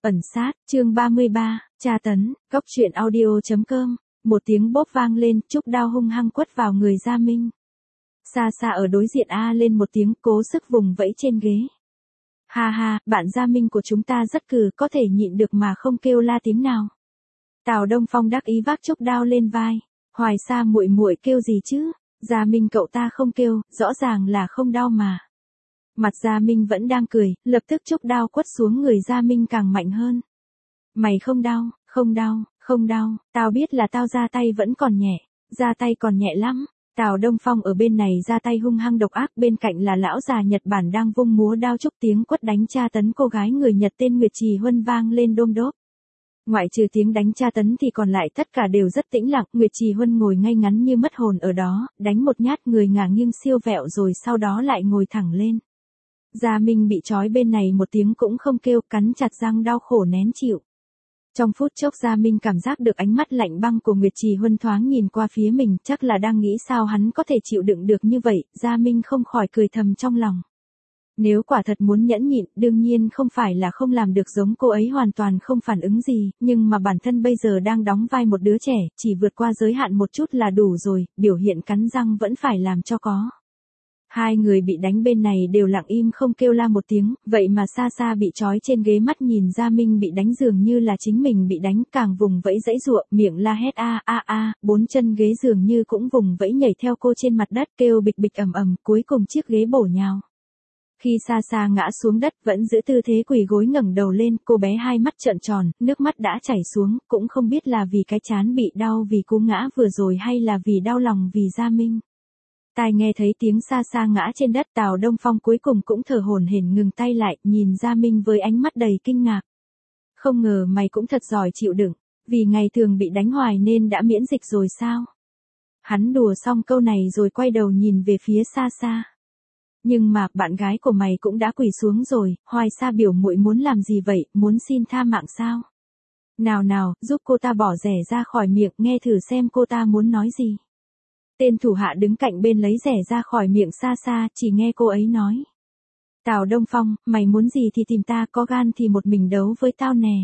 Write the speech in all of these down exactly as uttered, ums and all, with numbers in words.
Ẩn sát, chương ba mươi ba, tra tấn, góc truyện audio.com, một tiếng bốp vang lên, trúc đao hung hăng quất vào người Gia Minh. Xa xa ở đối diện a lên một tiếng, cố sức vùng vẫy trên ghế. Ha ha, bạn Gia Minh của chúng ta rất cừ, có thể nhịn được mà không kêu la tiếng nào. Tào Đông Phong đắc ý vác trúc đao lên vai, Hoài Sa muội muội kêu gì chứ, Gia Minh cậu ta không kêu, rõ ràng là không đau mà. Mặt Gia Minh vẫn đang cười, lập tức trúc đao quất xuống người Gia Minh càng mạnh hơn. Mày không đau, không đau, không đau, tao biết là tao ra tay vẫn còn nhẹ, ra tay còn nhẹ lắm. Tào Đông Phong ở bên này ra tay hung hăng độc ác, bên cạnh là lão già Nhật Bản đang vung múa đao trúc, tiếng quất đánh tra tấn cô gái người Nhật tên Nguyệt Trì Huân vang lên đôm đốp. Ngoại trừ tiếng đánh tra tấn thì còn lại tất cả đều rất tĩnh lặng, Nguyệt Trì Huân ngồi ngay ngắn như mất hồn ở đó, đánh một nhát người ngả nghiêng siêu vẹo rồi sau đó lại ngồi thẳng lên. Gia Minh bị trói bên này một tiếng cũng không kêu, cắn chặt răng đau khổ nén chịu. Trong phút chốc Gia Minh cảm giác được ánh mắt lạnh băng của Nguyệt Trì Huân thoáng nhìn qua phía mình, chắc là đang nghĩ sao hắn có thể chịu đựng được như vậy, Gia Minh không khỏi cười thầm trong lòng. Nếu quả thật muốn nhẫn nhịn, đương nhiên không phải là không làm được giống cô ấy hoàn toàn không phản ứng gì, nhưng mà bản thân bây giờ đang đóng vai một đứa trẻ, chỉ vượt qua giới hạn một chút là đủ rồi, biểu hiện cắn răng vẫn phải làm cho có. Hai người bị đánh bên này đều lặng im không kêu la một tiếng, vậy mà xa xa bị trói trên ghế mắt nhìn Gia Minh bị đánh dường như là chính mình bị đánh, càng vùng vẫy dãy giụa, miệng la hét a a a, bốn chân ghế dường như cũng vùng vẫy nhảy theo cô trên mặt đất, kêu bịch bịch ầm ầm, cuối cùng chiếc ghế bổ nhào. Khi xa xa ngã xuống đất vẫn giữ tư thế quỳ gối ngẩng đầu lên, cô bé hai mắt trợn tròn, nước mắt đã chảy xuống, cũng không biết là vì cái trán bị đau vì cú ngã vừa rồi hay là vì đau lòng vì Gia Minh. Tai nghe thấy tiếng xa xa ngã trên đất, Tào Đông Phong cuối cùng cũng thở hổn hển ngừng tay lại, nhìn Gia Minh với ánh mắt đầy kinh ngạc. Không ngờ mày cũng thật giỏi chịu đựng, vì ngày thường bị đánh hoài nên đã miễn dịch rồi sao? Hắn đùa xong câu này rồi quay đầu nhìn về phía xa xa. Nhưng mà, bạn gái của mày cũng đã quỳ xuống rồi, Hoài Sa biểu muội muốn làm gì vậy, muốn xin tha mạng sao? Nào nào, giúp cô ta bỏ rẻ ra khỏi miệng, nghe thử xem cô ta muốn nói gì. Tên thủ hạ đứng cạnh bên lấy rẻ ra khỏi miệng xa xa, chỉ nghe cô ấy nói. Tào Đông Phong, mày muốn gì thì tìm ta, có gan thì một mình đấu với tao nè.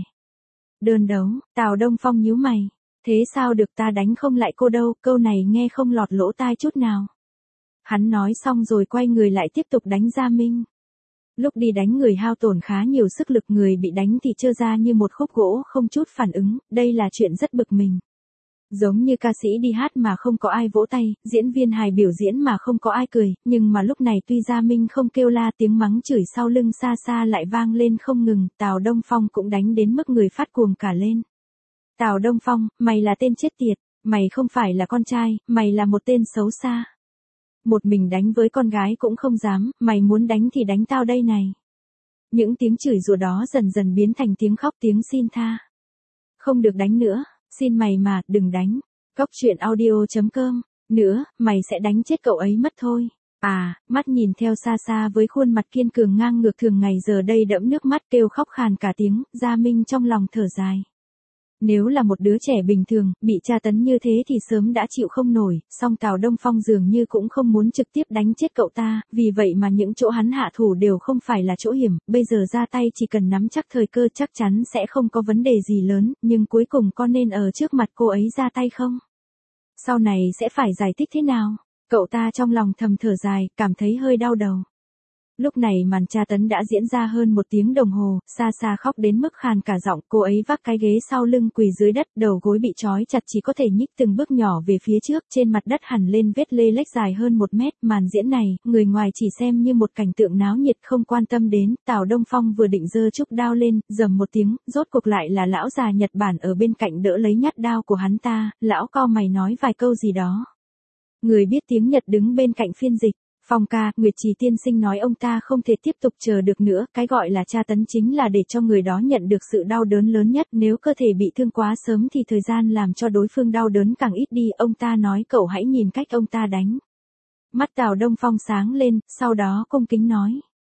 Đơn đấu, Tào Đông Phong nhíu mày. Thế sao được, ta đánh không lại cô đâu, câu này nghe không lọt lỗ tai chút nào. Hắn nói xong rồi quay người lại tiếp tục đánh Gia Minh. Lúc đi đánh người hao tổn khá nhiều sức lực, người bị đánh thì trơ ra như một khúc gỗ không chút phản ứng, đây là chuyện rất bực mình. Giống như ca sĩ đi hát mà không có ai vỗ tay, diễn viên hài biểu diễn mà không có ai cười, nhưng mà lúc này tuy Gia Minh không kêu la, tiếng mắng chửi sau lưng xa xa lại vang lên không ngừng, Tào Đông Phong cũng đánh đến mức người phát cuồng cả lên. Tào Đông Phong, mày là tên chết tiệt, mày không phải là con trai, mày là một tên xấu xa. Một mình đánh với con gái cũng không dám, mày muốn đánh thì đánh tao đây này. Những tiếng chửi rủa đó dần dần biến thành tiếng khóc, tiếng xin tha. Không được đánh nữa. Xin mày mà, đừng đánh. Góc truyện audio.com. Nữa, mày sẽ đánh chết cậu ấy mất thôi. À, mắt nhìn theo xa xa với khuôn mặt kiên cường ngang ngược thường ngày giờ đây đẫm nước mắt kêu khóc khàn cả tiếng, Gia Minh trong lòng thở dài. Nếu là một đứa trẻ bình thường, bị tra tấn như thế thì sớm đã chịu không nổi, song Tào Đông Phong dường như cũng không muốn trực tiếp đánh chết cậu ta, vì vậy mà những chỗ hắn hạ thủ đều không phải là chỗ hiểm, bây giờ ra tay chỉ cần nắm chắc thời cơ chắc chắn sẽ không có vấn đề gì lớn, nhưng cuối cùng có nên ở trước mặt cô ấy ra tay không? Sau này sẽ phải giải thích thế nào? Cậu ta trong lòng thầm thở dài, cảm thấy hơi đau đầu. Lúc này màn tra tấn đã diễn ra hơn một tiếng đồng hồ, xa xa khóc đến mức khàn cả giọng, cô ấy vác cái ghế sau lưng quỳ dưới đất, đầu gối bị trói chặt chỉ có thể nhích từng bước nhỏ về phía trước, trên mặt đất hằn lên vết lê lếch dài hơn một mét, màn diễn này, người ngoài chỉ xem như một cảnh tượng náo nhiệt không quan tâm đến, Tào Đông Phong vừa định giơ trúc đao lên, rầm một tiếng, rốt cuộc lại là lão già Nhật Bản ở bên cạnh đỡ lấy nhát đao của hắn ta, lão co mày nói vài câu gì đó. Người biết tiếng Nhật đứng bên cạnh phiên dịch. Phong ca, Nguyệt Trì tiên sinh nói ông ta không thể tiếp tục chờ được nữa, cái gọi là tra tấn chính là để cho người đó nhận được sự đau đớn lớn nhất, nếu cơ thể bị thương quá sớm thì thời gian làm cho đối phương đau đớn càng ít đi, ông ta nói cậu hãy nhìn cách ông ta đánh. Mắt Tào Đông Phong sáng lên, sau đó cung kính nói.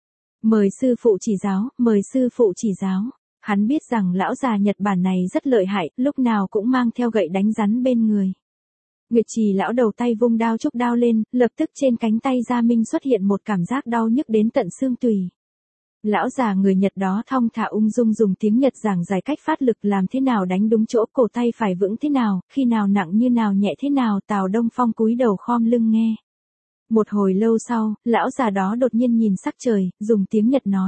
Mời sư phụ chỉ giáo, mời sư phụ chỉ giáo. Hắn biết rằng lão già Nhật Bản này rất lợi hại, lúc nào cũng mang theo gậy đánh rắn bên người. Nguyệt Trì lão đầu tay vung đao trúc đao lên, lập tức trên cánh tay Gia Minh xuất hiện một cảm giác đau nhức đến tận xương tủy. Lão già người Nhật đó thong thả ung dung dùng tiếng Nhật giảng giải cách phát lực làm thế nào đánh đúng chỗ, cổ tay phải vững thế nào, khi nào nặng như nào nhẹ thế nào. Tào Đông Phong cúi đầu khom lưng nghe. Một hồi lâu sau, lão già đó đột nhiên nhìn sắc trời, dùng tiếng Nhật nói.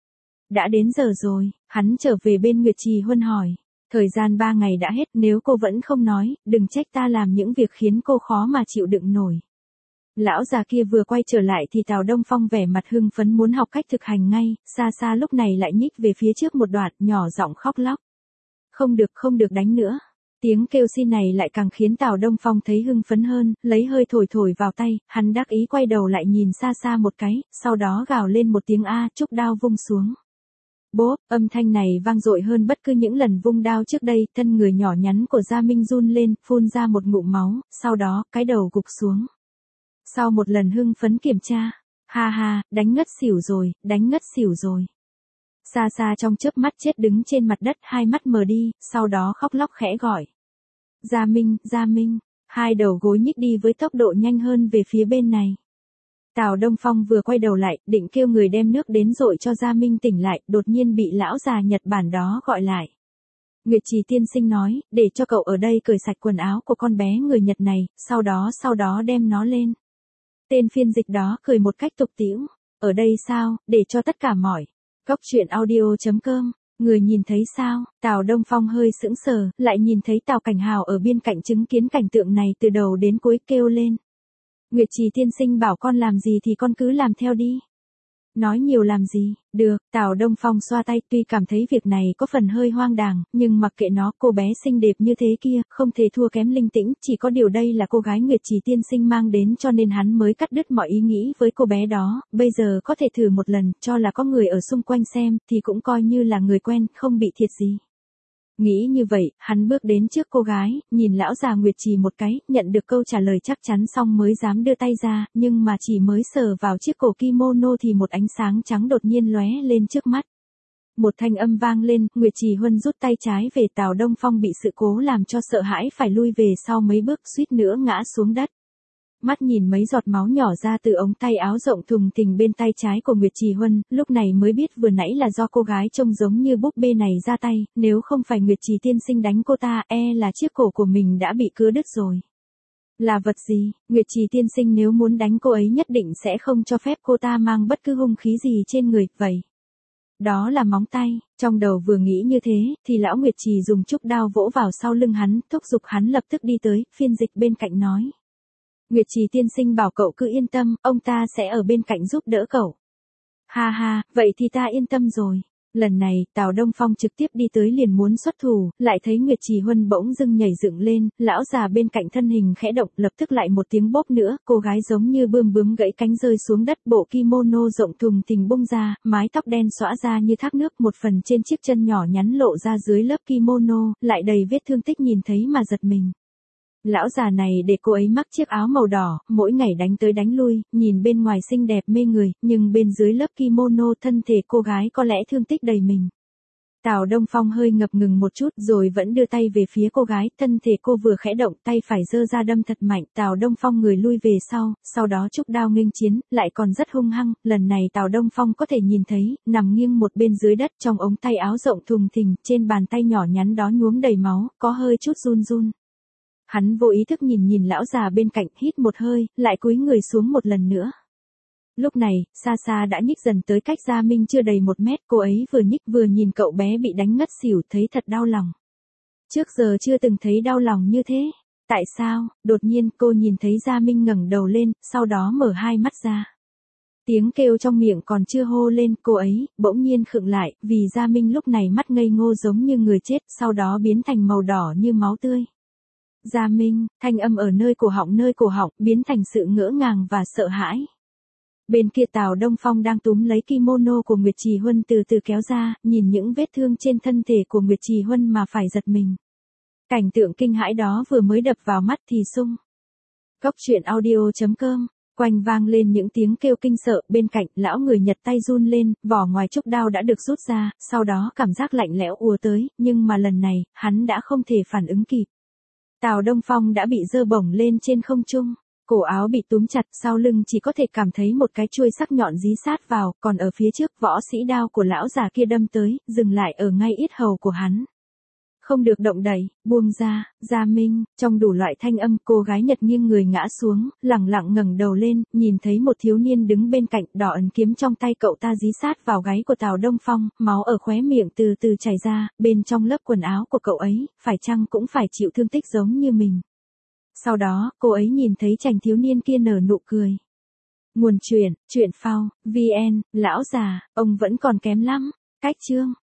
Đã đến giờ rồi. Hắn trở về bên Nguyệt Trì Huân hỏi. Thời gian ba ngày đã hết, nếu cô vẫn không nói, đừng trách ta làm những việc khiến cô khó mà chịu đựng nổi. Lão già kia vừa quay trở lại thì Tào Đông Phong vẻ mặt hưng phấn muốn học cách thực hành ngay, xa xa lúc này lại nhích về phía trước một đoạn, nhỏ giọng khóc lóc. Không được, không được đánh nữa. Tiếng kêu xin này lại càng khiến Tào Đông Phong thấy hưng phấn hơn, lấy hơi thổi thổi vào tay, hắn đắc ý quay đầu lại nhìn xa xa một cái, sau đó gào lên một tiếng a, trúc đao vung xuống. Bốp, âm thanh này vang dội hơn bất cứ những lần vung đao trước đây, thân người nhỏ nhắn của Gia Minh run lên, phun ra một ngụm máu, sau đó, cái đầu gục xuống. Sau một lần hưng phấn kiểm tra, ha ha, đánh ngất xỉu rồi, đánh ngất xỉu rồi. Xa xa trong chớp mắt chết đứng trên mặt đất, hai mắt mờ đi, sau đó khóc lóc khẽ gọi. Gia Minh, Gia Minh, hai đầu gối nhích đi với tốc độ nhanh hơn về phía bên này. Tào Đông Phong vừa quay đầu lại, định kêu người đem nước đến dội cho Gia Minh tỉnh lại, đột nhiên bị lão già Nhật Bản đó gọi lại. Nguyệt Trì tiên sinh nói, để cho cậu ở đây cởi sạch quần áo của con bé người Nhật này, sau đó sau đó đem nó lên. Tên phiên dịch đó cười một cách tục tĩu. Ở đây sao, để cho tất cả mỏi. Góc truyện audio chấm com, người nhìn thấy sao? Tào Đông Phong hơi sững sờ, lại nhìn thấy Tào Cảnh Hào ở bên cạnh chứng kiến cảnh tượng này từ đầu đến cuối kêu lên. Nguyệt Trì tiên sinh bảo con làm gì thì con cứ làm theo đi. Nói nhiều làm gì, được, Tào Đông Phong xoa tay, tuy cảm thấy việc này có phần hơi hoang đàng, nhưng mặc kệ nó, cô bé xinh đẹp như thế kia, không thể thua kém linh tĩnh, chỉ có điều đây là cô gái Nguyệt Trì tiên sinh mang đến cho nên hắn mới cắt đứt mọi ý nghĩ với cô bé đó, bây giờ có thể thử một lần, cho là có người ở xung quanh xem, thì cũng coi như là người quen, không bị thiệt gì. Nghĩ như vậy, hắn bước đến trước cô gái, nhìn lão già Nguyệt Trì một cái, nhận được câu trả lời chắc chắn xong mới dám đưa tay ra, nhưng mà chỉ mới sờ vào chiếc cổ kimono thì một ánh sáng trắng đột nhiên lóe lên trước mắt. Một thanh âm vang lên, Nguyệt Trì Huân rút tay trái về, Tào Đông Phong bị sự cố làm cho sợ hãi phải lui về sau mấy bước, suýt nữa ngã xuống đất. Mắt nhìn mấy giọt máu nhỏ ra từ ống tay áo rộng thùng thình bên tay trái của Nguyệt Trì Huân, lúc này mới biết vừa nãy là do cô gái trông giống như búp bê này ra tay, nếu không phải Nguyệt Trì tiên sinh đánh cô ta, e là chiếc cổ của mình đã bị cứa đứt rồi. Là vật gì? Nguyệt Trì tiên sinh nếu muốn đánh cô ấy nhất định sẽ không cho phép cô ta mang bất cứ hung khí gì trên người, vậy. Đó là móng tay, trong đầu vừa nghĩ như thế, thì lão Nguyệt Trì dùng trúc đao vỗ vào sau lưng hắn, thúc giục hắn lập tức đi tới, phiên dịch bên cạnh nói. Nguyệt Trì tiên sinh bảo cậu cứ yên tâm, ông ta sẽ ở bên cạnh giúp đỡ cậu. Ha ha, vậy thì ta yên tâm rồi. Lần này, Tào Đông Phong trực tiếp đi tới liền muốn xuất thủ, lại thấy Nguyệt Trì Huân bỗng dưng nhảy dựng lên, lão già bên cạnh thân hình khẽ động, lập tức lại một tiếng bốp nữa, cô gái giống như bươm bướm gãy cánh rơi xuống đất, bộ kimono rộng thùng thình bung ra, mái tóc đen xõa ra như thác nước, một phần trên chiếc chân nhỏ nhắn lộ ra dưới lớp kimono, lại đầy vết thương tích nhìn thấy mà giật mình. Lão già này để cô ấy mắc chiếc áo màu đỏ, mỗi ngày đánh tới đánh lui, nhìn bên ngoài xinh đẹp mê người, nhưng bên dưới lớp kimono thân thể cô gái có lẽ thương tích đầy mình. Tào Đông Phong hơi ngập ngừng một chút rồi vẫn đưa tay về phía cô gái, thân thể cô vừa khẽ động, tay phải giơ ra đâm thật mạnh, Tào Đông Phong người lui về sau, sau đó trúc đao nghênh chiến, lại còn rất hung hăng, lần này Tào Đông Phong có thể nhìn thấy, nằm nghiêng một bên dưới đất trong ống tay áo rộng thùng thình, trên bàn tay nhỏ nhắn đó nhuốm đầy máu, có hơi chút run run. Hắn vô ý thức nhìn nhìn lão già bên cạnh, hít một hơi, lại cúi người xuống một lần nữa. Lúc này, xa xa đã nhích dần tới cách Gia Minh chưa đầy một mét, cô ấy vừa nhích vừa nhìn cậu bé bị đánh ngất xỉu, thấy thật đau lòng. Trước giờ chưa từng thấy đau lòng như thế. Tại sao? Đột nhiên cô nhìn thấy Gia Minh ngẩng đầu lên, sau đó mở hai mắt ra. Tiếng kêu trong miệng còn chưa hô lên, cô ấy bỗng nhiên khựng lại, vì Gia Minh lúc này mắt ngây ngô giống như người chết, sau đó biến thành màu đỏ như máu tươi. Gia Minh, thanh âm ở nơi cổ họng nơi cổ họng, biến thành sự ngỡ ngàng và sợ hãi. Bên kia Tào Đông Phong đang túm lấy kimono của Nguyệt Trì Huân từ từ kéo ra, nhìn những vết thương trên thân thể của Nguyệt Trì Huân mà phải giật mình. Cảnh tượng kinh hãi đó vừa mới đập vào mắt thì sung. Góc truyện audio chấm com, quanh vang lên những tiếng kêu kinh sợ, bên cạnh lão người Nhật tay run lên, vỏ ngoài trúc đao đã được rút ra, sau đó cảm giác lạnh lẽo ùa tới, nhưng mà lần này, hắn đã không thể phản ứng kịp. Tào Đông Phong đã bị giơ bổng lên trên không trung. Cổ áo bị túm chặt, sau lưng chỉ có thể cảm thấy một cái chuôi sắc nhọn dí sát vào, còn ở phía trước võ sĩ đao của lão già kia đâm tới, dừng lại ở ngay yết hầu của hắn. Không được động đậy, buông ra, Gia Minh, trong đủ loại thanh âm, cô gái Nhật nghiêng người ngã xuống, lẳng lặng ngẩng đầu lên, nhìn thấy một thiếu niên đứng bên cạnh, đỏ ẩn kiếm trong tay cậu ta dí sát vào gáy của Tào Đông Phong, máu ở khóe miệng từ từ chảy ra, bên trong lớp quần áo của cậu ấy, phải chăng cũng phải chịu thương tích giống như mình. Sau đó, cô ấy nhìn thấy chàng thiếu niên kia nở nụ cười. Nguồn truyện, truyện phao, vê en, lão già, ông vẫn còn kém lắm, cách chương.